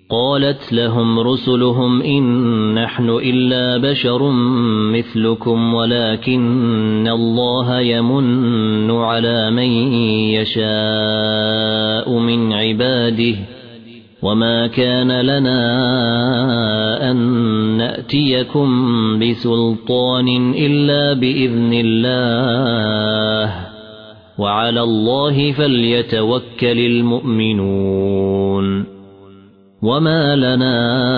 قالت لهم رسلهم إن نحن إلا بشر مثلكم ولكن الله يمن على من يشاء من عباده وما كان لنا أن نأتيكم بسلطان إلا بإذن الله وعلى الله فليتوكل المؤمنون وما لنا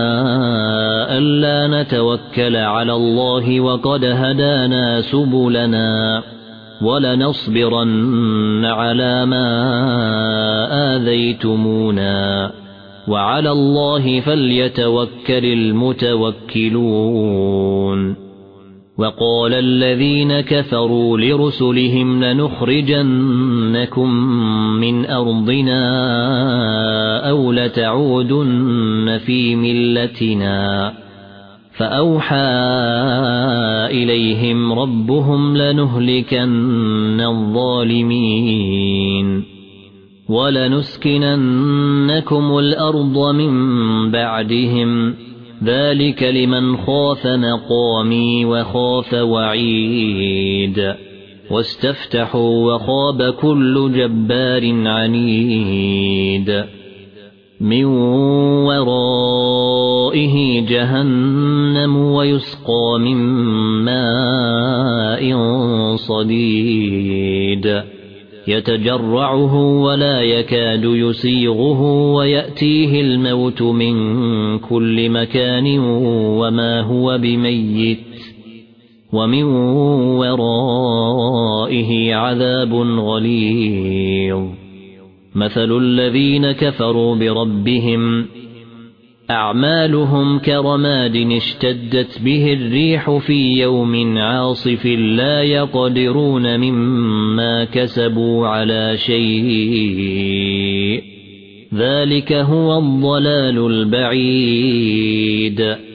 ألا نتوكل على الله وقد هدانا سبلنا ولنصبرن على ما آذيتمونا وعلى الله فليتوكل المتوكلون وقال الذين كفروا لرسلهم لنخرجنكم من أرضنا أو لتعودن في ملتنا فأوحى إليهم ربهم لنهلكن الظالمين ولنسكننكم الأرض من بعدهم ذلك لمن خاف مقامي وخاف وعيد واستفتحوا وخاب كل جبار عنيد من ورائه جهنم ويسقى من ماء صديد يتجرعه ولا يكاد يسيغه ويأتيه الموت من كل مكان وما هو بميت ومن ورائه عذاب غليظ مثل الذين كفروا بربهم أعمالهم كرماد اشتدت به الريح في يوم عاصف لا يقدرون مما كسبوا على شيء ذلك هو الضلال البعيد